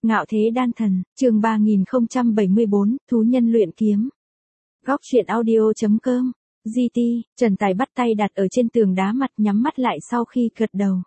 Ngạo thế đan thần, chương 3074, thú nhân luyện kiếm. Góc truyện audio.com, GT, Trần Tài bắt tay đặt ở trên tường đá mặt nhắm mắt lại sau khi gật đầu.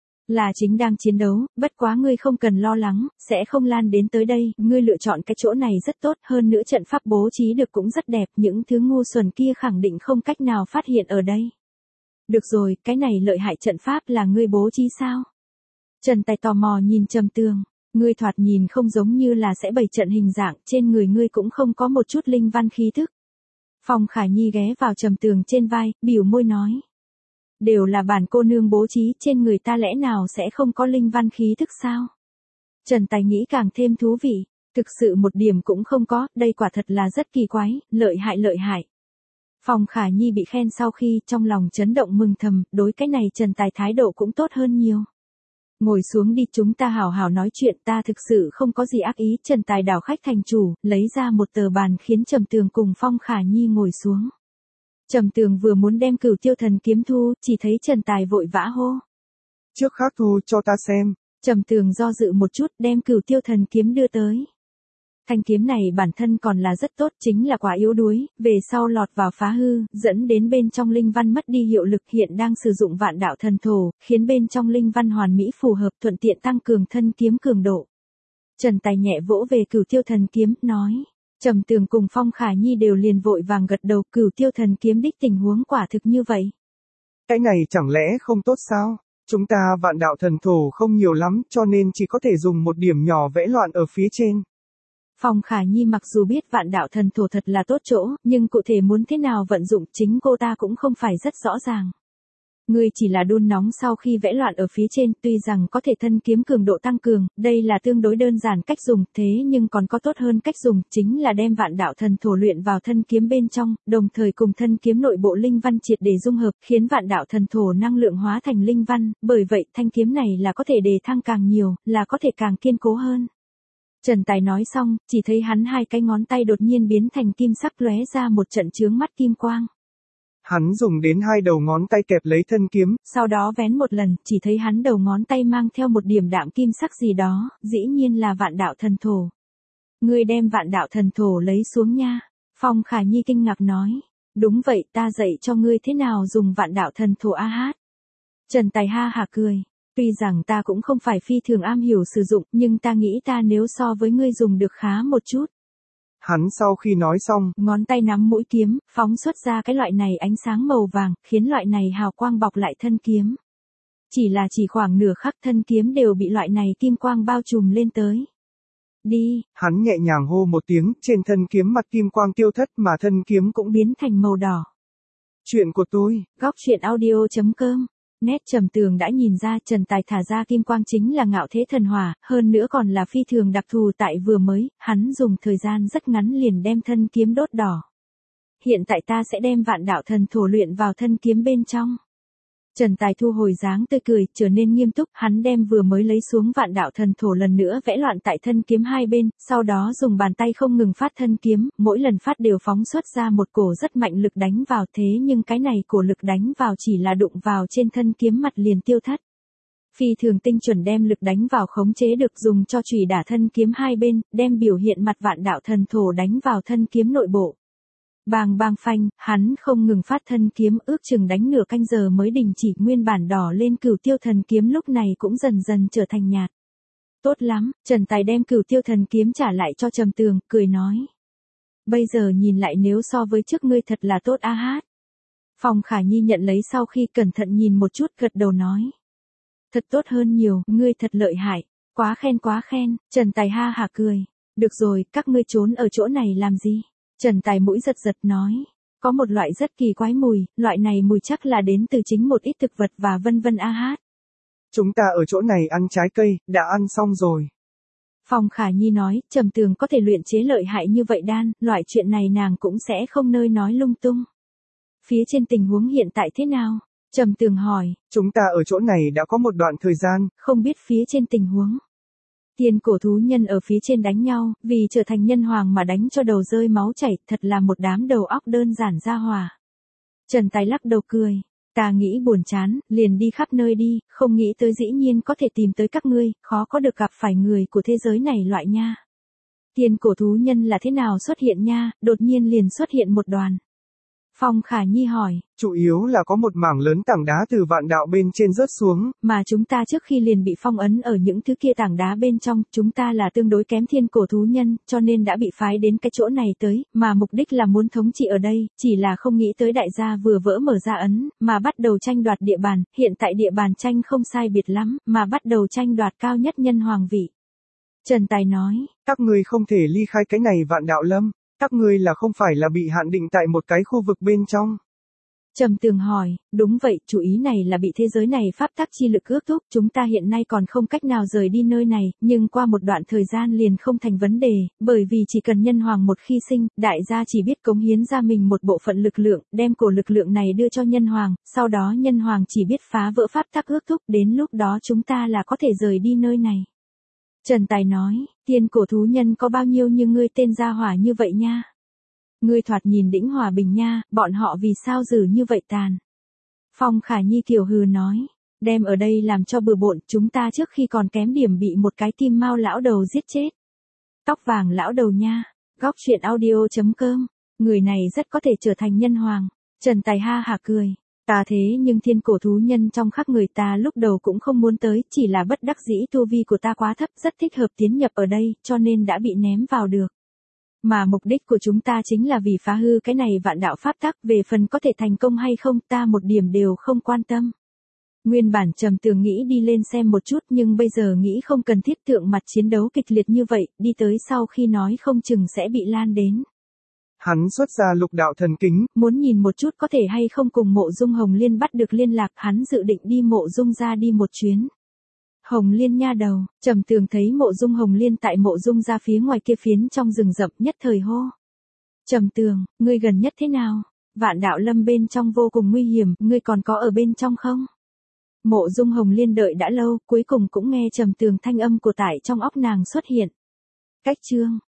Là chính đang chiến đấu, bất quá ngươi không cần lo lắng, sẽ không lan đến tới đây, ngươi lựa chọn cái chỗ này rất tốt, hơn nữa trận pháp bố trí được cũng rất đẹp, những thứ ngu xuẩn kia khẳng định không cách nào phát hiện ở đây. Được rồi, cái này lợi hại trận pháp là ngươi bố trí sao? Trần Tài tò mò nhìn Trầm Tường, ngươi thoạt nhìn không giống như là sẽ bày trận hình dạng, trên người ngươi cũng không có một chút linh văn khí thức. Phong Khả Nhi ghé vào Trầm Tường trên vai, bĩu môi nói. Đều là bản cô nương bố trí, trên người ta lẽ nào sẽ không có linh văn khí thức sao? Trần Tài nghĩ càng thêm thú vị, thực sự một điểm cũng không có, đây quả thật là rất kỳ quái, lợi hại. Phong Khả Nhi bị khen sau khi trong lòng chấn động mừng thầm, đối cái này Trần Tài thái độ cũng tốt hơn nhiều. Ngồi xuống đi, chúng ta hảo hảo nói chuyện, ta thực sự không có gì ác ý. Trần Tài đảo khách thành chủ, lấy ra một tờ bàn khiến Trầm Tường cùng Phong Khả Nhi ngồi xuống. Trầm Tường vừa muốn đem Cửu Tiêu Thần kiếm thu, chỉ thấy Trần Tài vội vã hô. Trước khác thu cho ta xem. Trầm Tường do dự một chút, đem Cửu Tiêu Thần kiếm đưa tới. Thanh kiếm này bản thân còn là rất tốt, chính là quá yếu đuối, về sau lọt vào phá hư, dẫn đến bên trong linh văn mất đi hiệu lực, hiện đang sử dụng vạn đạo thần thổ, khiến bên trong linh văn hoàn mỹ phù hợp, thuận tiện tăng cường thân kiếm cường độ. Trần Tài nhẹ vỗ về Cửu Tiêu Thần kiếm, nói. Trầm Tường cùng Phong Khả Nhi đều liền vội vàng gật đầu, Cửu Tiêu Thần kiếm đích tình huống quả thực như vậy. Cái này chẳng lẽ không tốt sao? Chúng ta vạn đạo thần thổ không nhiều lắm, cho nên chỉ có thể dùng một điểm nhỏ vẽ loạn ở phía trên. Phong Khả Nhi mặc dù biết vạn đạo thần thổ thật là tốt chỗ, nhưng cụ thể muốn thế nào vận dụng chính cô ta cũng không phải rất rõ ràng. Ngươi chỉ là đun nóng sau khi vẽ loạn ở phía trên, tuy rằng có thể thân kiếm cường độ tăng cường, đây là tương đối đơn giản cách dùng, thế nhưng còn có tốt hơn cách dùng, chính là đem vạn đạo thần thổ luyện vào thân kiếm bên trong, đồng thời cùng thân kiếm nội bộ linh văn triệt để dung hợp, khiến vạn đạo thần thổ năng lượng hóa thành linh văn, bởi vậy thanh kiếm này là có thể đề thăng càng nhiều, là có thể càng kiên cố hơn. Trần Tài nói xong, chỉ thấy hắn hai cái ngón tay đột nhiên biến thành kim sắc lóe ra một trận chướng mắt kim quang. Hắn dùng đến hai đầu ngón tay kẹp lấy thân kiếm, sau đó vén một lần, chỉ thấy hắn đầu ngón tay mang theo một điểm đạm kim sắc gì đó, dĩ nhiên là vạn đạo thần thổ. Ngươi đem vạn đạo thần thổ lấy xuống nha. Phong Khả Nhi kinh ngạc nói. Đúng vậy, ta dạy cho ngươi thế nào dùng vạn đạo thần thổ a hát. Trần Tài ha hả cười. Tuy rằng ta cũng không phải phi thường am hiểu sử dụng, nhưng ta nghĩ ta nếu so với ngươi dùng được khá một chút. Hắn sau khi nói xong, ngón tay nắm mũi kiếm, phóng xuất ra cái loại này ánh sáng màu vàng, khiến loại này hào quang bọc lại thân kiếm. Chỉ khoảng nửa khắc thân kiếm đều bị loại này kim quang bao trùm lên tới. Đi. Hắn nhẹ nhàng hô một tiếng, trên thân kiếm mặt kim quang tiêu thất mà thân kiếm cũng biến thành màu đỏ. Chuyện của tôi. Góc truyện audio.com. Nét Trầm Tường đã nhìn ra Trần Tài thả ra kim quang chính là ngạo thế thần hỏa, hơn nữa còn là phi thường đặc thù tại vừa mới, hắn dùng thời gian rất ngắn liền đem thân kiếm đốt đỏ. Hiện tại ta sẽ đem vạn đạo thần thổ luyện vào thân kiếm bên trong. Trần Tài thu hồi dáng tươi cười, trở nên nghiêm túc, hắn đem vừa mới lấy xuống vạn đạo thần thổ lần nữa vẽ loạn tại thân kiếm hai bên, sau đó dùng bàn tay không ngừng phát thân kiếm, mỗi lần phát đều phóng xuất ra một cổ rất mạnh lực đánh vào, thế nhưng cái này cổ lực đánh vào chỉ là đụng vào trên thân kiếm mặt liền tiêu thất. Phi thường tinh chuẩn đem lực đánh vào khống chế được, dùng cho chùy đả thân kiếm hai bên, đem biểu hiện mặt vạn đạo thần thổ đánh vào thân kiếm nội bộ. Bang bang phanh, hắn không ngừng phát thân kiếm, ước chừng đánh nửa canh giờ mới đình chỉ, nguyên bản đỏ lên Cửu Tiêu Thần kiếm lúc này cũng dần dần trở thành nhạt. Tốt lắm, Trần Tài đem Cửu Tiêu Thần kiếm trả lại cho Trầm Tường, cười nói. Bây giờ nhìn lại nếu so với trước ngươi thật là tốt a hát. Phong Khả Nhi nhận lấy sau khi cẩn thận nhìn một chút, gật đầu nói. Thật tốt hơn nhiều, ngươi thật lợi hại, quá khen, Trần Tài ha hả cười. Được rồi, các ngươi trốn ở chỗ này làm gì? Trần Tài mũi giật nói, có một loại rất kỳ quái mùi, loại này mùi chắc là đến từ chính một ít thực vật và vân vân a hát. Chúng ta ở chỗ này ăn trái cây, đã ăn xong rồi. Phong Khả Nhi nói, Trầm Tường có thể luyện chế lợi hại như vậy đan, loại chuyện này nàng cũng sẽ không nơi nói lung tung. Phía trên tình huống hiện tại thế nào? Trầm Tường hỏi. Chúng ta ở chỗ này đã có một đoạn thời gian, không biết phía trên tình huống. Tiên cổ thú nhân ở phía trên đánh nhau, vì trở thành nhân hoàng mà đánh cho đầu rơi máu chảy, thật là một đám đầu óc đơn giản ra hòa. Trần Tài lắc đầu cười. Ta nghĩ buồn chán, liền đi khắp nơi đi, không nghĩ tới dĩ nhiên có thể tìm tới các ngươi, khó có được gặp phải người của thế giới này loại nha. Tiên cổ thú nhân là thế nào xuất hiện nha, đột nhiên liền xuất hiện một đoàn. Phong Khả Nhi hỏi. Chủ yếu là có một mảng lớn tảng đá từ vạn đạo bên trên rớt xuống. Mà chúng ta trước khi liền bị phong ấn ở những thứ kia tảng đá bên trong, chúng ta là tương đối kém thiên cổ thú nhân, cho nên đã bị phái đến cái chỗ này tới, mà mục đích là muốn thống trị ở đây, chỉ là không nghĩ tới đại gia vừa vỡ mở ra ấn, mà bắt đầu tranh đoạt địa bàn, hiện tại địa bàn tranh không sai biệt lắm, mà bắt đầu tranh đoạt cao nhất nhân hoàng vị. Trần Tài nói. Các ngươi không thể ly khai cái này vạn đạo lâm. Các ngươi là không phải là bị hạn định tại một cái khu vực bên trong. Trầm Tường hỏi, đúng vậy, chủ ý này là bị thế giới này pháp tắc chi lực ước thúc, chúng ta hiện nay còn không cách nào rời đi nơi này, nhưng qua một đoạn thời gian liền không thành vấn đề, bởi vì chỉ cần nhân hoàng một khi sinh, đại gia chỉ biết cống hiến ra mình một bộ phận lực lượng, đem cổ lực lượng này đưa cho nhân hoàng, sau đó nhân hoàng chỉ biết phá vỡ pháp tắc ước thúc, đến lúc đó chúng ta là có thể rời đi nơi này. Trần Tài nói, tiên cổ thú nhân có bao nhiêu như ngươi tên gia hỏa như vậy nha. Ngươi thoạt nhìn đĩnh hòa bình nha, bọn họ vì sao dữ như vậy tàn. Phong Khả Nhi kiều hừ nói, đem ở đây làm cho bừa bộn, chúng ta trước khi còn kém điểm bị một cái kim mao lão đầu giết chết. Tóc vàng lão đầu nha, góc truyện audio.com, người này rất có thể trở thành nhân hoàng. Trần Tài ha hả cười. Ta thế nhưng thiên cổ thú nhân trong khắc người ta lúc đầu cũng không muốn tới, chỉ là bất đắc dĩ tu vi của ta quá thấp, rất thích hợp tiến nhập ở đây, cho nên đã bị ném vào được. Mà mục đích của chúng ta chính là vì phá hư cái này vạn đạo pháp tắc, về phần có thể thành công hay không, ta một điểm đều không quan tâm. Nguyên bản Trầm Tường nghĩ đi lên xem một chút, nhưng bây giờ nghĩ không cần thiết thượng mặt chiến đấu kịch liệt như vậy, đi tới sau khi nói không chừng sẽ bị lan đến. Hắn xuất ra lục đạo thần kính, muốn nhìn một chút có thể hay không cùng Mộ Dung Hồng Liên bắt được liên lạc, hắn dự định đi Mộ Dung ra đi một chuyến. Hồng Liên nha đầu, Trầm Tường thấy Mộ Dung Hồng Liên tại Mộ Dung ra phía ngoài kia phiến trong rừng rậm, nhất thời hô. Trầm Tường, ngươi gần nhất thế nào? Vạn đạo lâm bên trong vô cùng nguy hiểm, ngươi còn có ở bên trong không? Mộ Dung Hồng Liên đợi đã lâu, cuối cùng cũng nghe Trầm Tường thanh âm của tại trong óc nàng xuất hiện. Cách chương